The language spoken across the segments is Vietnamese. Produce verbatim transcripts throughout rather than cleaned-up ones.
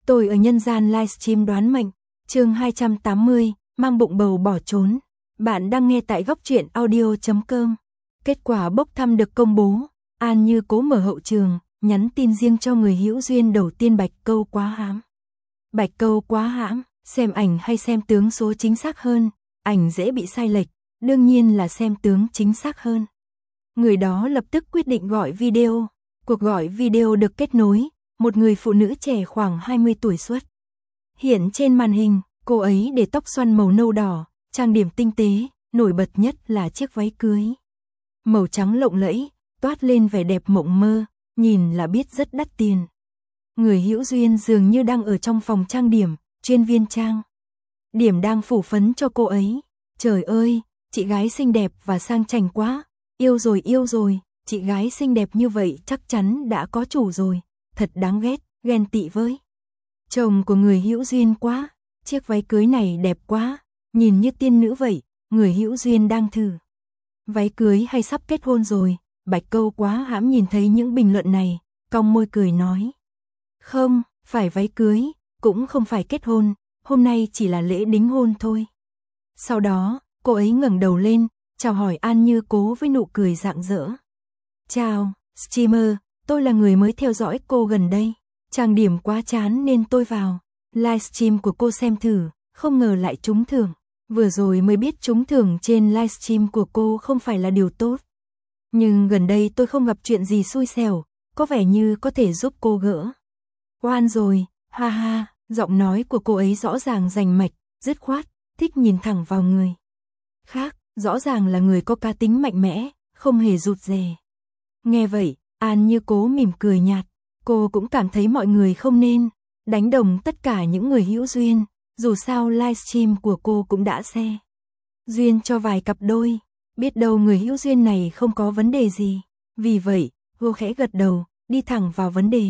Tôi ở nhân gian livestream đoán mệnh, chương hai trăm tám mươi, mang bụng bầu bỏ trốn. Bạn đang nghe tại góc truyện audio chấm com. Kết quả bốc thăm được công bố, An Như Cố mở hậu trường, nhắn tin riêng cho người hữu duyên đầu tiên Bạch Câu quá hãm. Bạch Câu quá hãm, xem ảnh hay xem tướng số chính xác hơn, ảnh dễ bị sai lệch, đương nhiên là xem tướng chính xác hơn. Người đó lập tức quyết định gọi video, cuộc gọi video được kết nối, một người phụ nữ trẻ khoảng hai mươi tuổi xuất. Hiện trên màn hình, cô ấy để tóc xoăn màu nâu đỏ, trang điểm tinh tế, nổi bật nhất là chiếc váy cưới. Màu trắng lộng lẫy, toát lên vẻ đẹp mộng mơ, nhìn là biết rất đắt tiền. Người hữu duyên dường như đang ở trong phòng trang điểm, chuyên viên trang điểm đang phủ phấn cho cô ấy. Trời ơi, chị gái xinh đẹp và sang chảnh quá, yêu rồi yêu rồi, chị gái xinh đẹp như vậy chắc chắn đã có chủ rồi, thật đáng ghét, ghen tị với chồng của người hữu duyên quá, chiếc váy cưới này đẹp quá, nhìn như tiên nữ vậy, người hữu duyên đang thử váy cưới hay sắp kết hôn rồi. Bạch Câu quá hãm nhìn thấy những bình luận này, cong môi cười nói. Không, phải váy cưới, cũng không phải kết hôn, hôm nay chỉ là lễ đính hôn thôi. Sau đó, cô ấy ngẩng đầu lên, chào hỏi An Như Cố với nụ cười rạng rỡ. Chào, streamer, tôi là người mới theo dõi cô gần đây, trang điểm quá chán nên tôi vào livestream của cô xem thử, không ngờ lại trúng thưởng. Vừa rồi mới biết trúng thưởng trên livestream của cô không phải là điều tốt. Nhưng gần đây tôi không gặp chuyện gì xui xẻo, có vẻ như có thể giúp cô gỡ oan rồi, ha ha, giọng nói của cô ấy rõ ràng rành mạch, dứt khoát, thích nhìn thẳng vào người khác, rõ ràng là người có cá tính mạnh mẽ, không hề rụt rè. Nghe vậy, An Như Cố mỉm cười nhạt, cô cũng cảm thấy mọi người không nên đánh đồng tất cả những người hữu duyên, dù sao livestream của cô cũng đã xe duyên cho vài cặp đôi, biết đâu người hữu duyên này không có vấn đề gì. Vì vậy, cô khẽ gật đầu, đi thẳng vào vấn đề.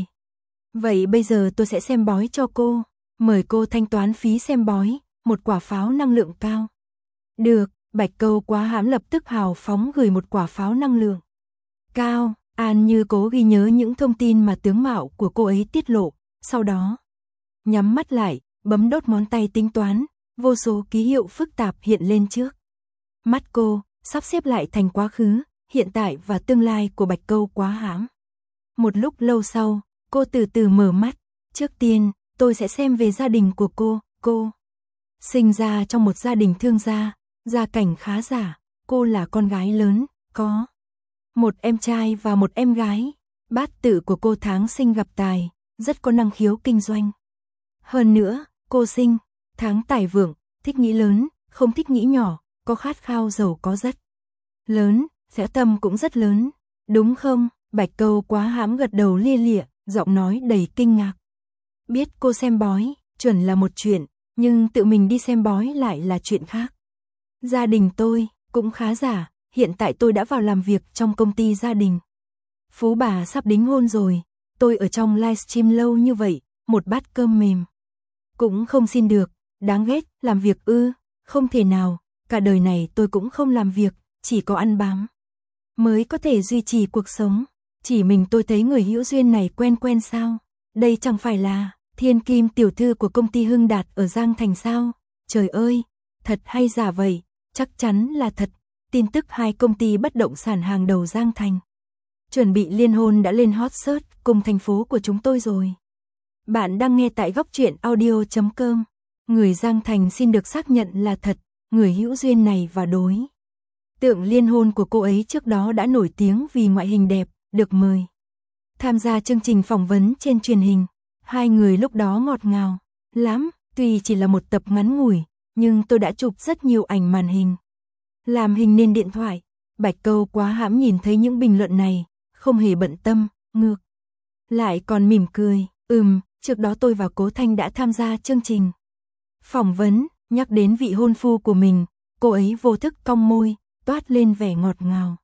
Vậy bây giờ tôi sẽ xem bói cho cô, mời cô thanh toán phí xem bói, một quả pháo năng lượng cao. Được, Bạch Câu quá hãm lập tức hào phóng gửi một quả pháo năng lượng cao. An Như Cố ghi nhớ những thông tin mà tướng mạo của cô ấy tiết lộ, sau đó nhắm mắt lại, bấm đốt ngón tay tính toán, vô số ký hiệu phức tạp hiện lên trước mắt cô, sắp xếp lại thành quá khứ, hiện tại và tương lai của Bạch Câu quá hãm. Một lúc lâu sau, cô từ từ mở mắt. Trước tiên, tôi sẽ xem về gia đình của cô. Cô sinh ra trong một gia đình thương gia, gia cảnh khá giả. Cô là con gái lớn, có một em trai và một em gái. Bát tự của cô tháng sinh gặp tài, rất có năng khiếu kinh doanh. Hơn nữa, cô sinh tháng tài vượng, thích nghĩ lớn, không thích nghĩ nhỏ, có khát khao giàu có rất lớn, dã tâm cũng rất lớn. Đúng không? Bạch Câu quá hãm gật đầu lia lịa, giọng nói đầy kinh ngạc. Biết cô xem bói, chuẩn là một chuyện, nhưng tự mình đi xem bói lại là chuyện khác. Gia đình tôi cũng khá giả, hiện tại tôi đã vào làm việc trong công ty gia đình. Phú bà sắp đính hôn rồi, tôi ở trong livestream lâu như vậy, một bát cơm mềm cũng không xin được, đáng ghét, làm việc ư, không thể nào, cả đời này tôi cũng không làm việc, chỉ có ăn bám mới có thể duy trì cuộc sống. Chỉ mình tôi thấy người hữu duyên này quen quen sao? Đây chẳng phải là Thiên Kim tiểu thư của công ty Hưng Đạt ở Giang Thành sao? Trời ơi, thật hay giả vậy? Chắc chắn là thật. Tin tức hai công ty bất động sản hàng đầu Giang Thành chuẩn bị liên hôn đã lên hot search cùng thành phố của chúng tôi rồi. Bạn đang nghe tại góc truyện audio chấm com. Người Giang Thành xin được xác nhận là thật, người hữu duyên này và đối tượng liên hôn của cô ấy trước đó đã nổi tiếng vì ngoại hình đẹp, được mời tham gia chương trình phỏng vấn trên truyền hình. Hai người lúc đó ngọt ngào lắm, tuy chỉ là một tập ngắn ngủi, nhưng tôi đã chụp rất nhiều ảnh màn hình, làm hình nền điện thoại. Bạch Câu quá hãm nhìn thấy những bình luận này, không hề bận tâm, ngược lại còn mỉm cười. Ừm, trước đó tôi và Cố Thanh đã tham gia chương trình phỏng vấn. Nhắc đến vị hôn phu của mình, cô ấy vô thức cong môi, toát lên vẻ ngọt ngào.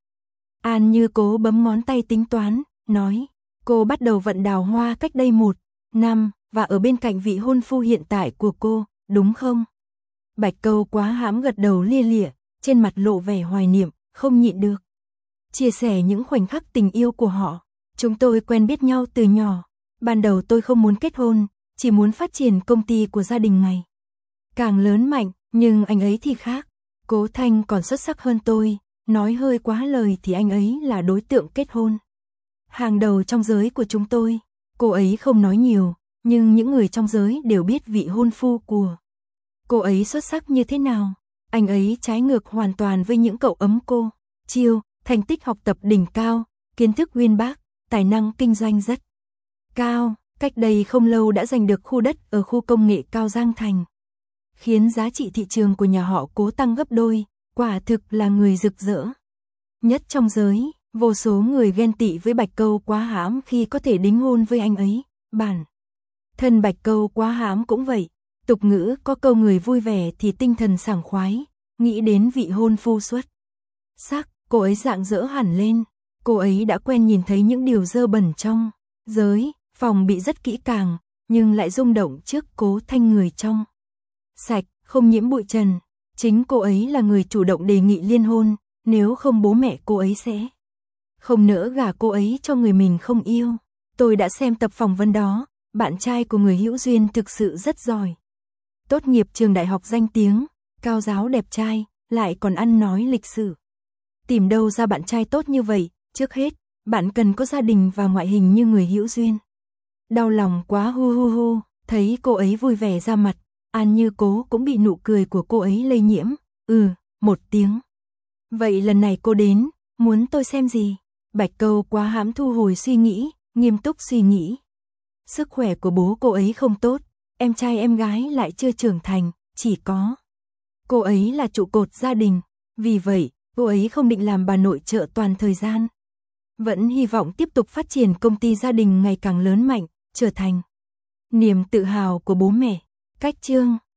An Như Cố bấm ngón tay tính toán, nói, cô bắt đầu vận đào hoa cách đây một năm, và ở bên cạnh vị hôn phu hiện tại của cô, đúng không? Bạch Câu quá hãm gật đầu lia lịa, trên mặt lộ vẻ hoài niệm, không nhịn được chia sẻ những khoảnh khắc tình yêu của họ. Chúng tôi quen biết nhau từ nhỏ, ban đầu tôi không muốn kết hôn, chỉ muốn phát triển công ty của gia đình ngày càng lớn mạnh, nhưng anh ấy thì khác. Cố Thanh còn xuất sắc hơn tôi, nói hơi quá lời thì anh ấy là đối tượng kết hôn hàng đầu trong giới của chúng tôi. Cô ấy không nói nhiều, nhưng những người trong giới đều biết vị hôn phu của cô ấy xuất sắc như thế nào. Anh ấy trái ngược hoàn toàn với những cậu ấm cô. Chiêu, thành tích học tập đỉnh cao, kiến thức uyên bác, tài năng kinh doanh rất cao. Cách đây không lâu đã giành được khu đất ở khu công nghệ cao Giang Thành, khiến giá trị thị trường của nhà họ Cố tăng gấp đôi, quả thực là người rực rỡ nhất trong giới. Vô số người ghen tị với Bạch Câu Quá Hãm khi có thể đính hôn với anh ấy. Bản thân Bạch Câu Quá Hãm cũng vậy. Tục ngữ có câu người vui vẻ thì tinh thần sảng khoái, nghĩ đến vị hôn phu xuất sắc, cô ấy rạng rỡ hẳn lên. Cô ấy đã quen nhìn thấy những điều dơ bẩn trong giới, phòng bị rất kỹ càng, nhưng lại rung động trước Cố Thanh người trong sạch, không nhiễm bụi trần. Chính cô ấy là người chủ động đề nghị liên hôn, nếu không bố mẹ cô ấy sẽ không nỡ gả cô ấy cho người mình không yêu. Tôi đã xem tập phỏng vấn đó, bạn trai của người hữu duyên thực sự rất giỏi. Tốt nghiệp trường đại học danh tiếng, cao giáo đẹp trai, lại còn ăn nói lịch sự. Tìm đâu ra bạn trai tốt như vậy, trước hết, bạn cần có gia đình và ngoại hình như người hữu duyên. Đau lòng quá hu hu hu, thấy cô ấy vui vẻ ra mặt, An Như Cố cũng bị nụ cười của cô ấy lây nhiễm. Ừ, một tiếng. Vậy lần này cô đến, muốn tôi xem gì? Bạch Câu Quá Hãm thu hồi suy nghĩ, nghiêm túc suy nghĩ. Sức khỏe của bố cô ấy không tốt, em trai em gái lại chưa trưởng thành, chỉ có cô ấy là trụ cột gia đình. Vì vậy, cô ấy không định làm bà nội trợ toàn thời gian. Vẫn hy vọng tiếp tục phát triển công ty gia đình ngày càng lớn mạnh, trở thành niềm tự hào của bố mẹ. Cách chương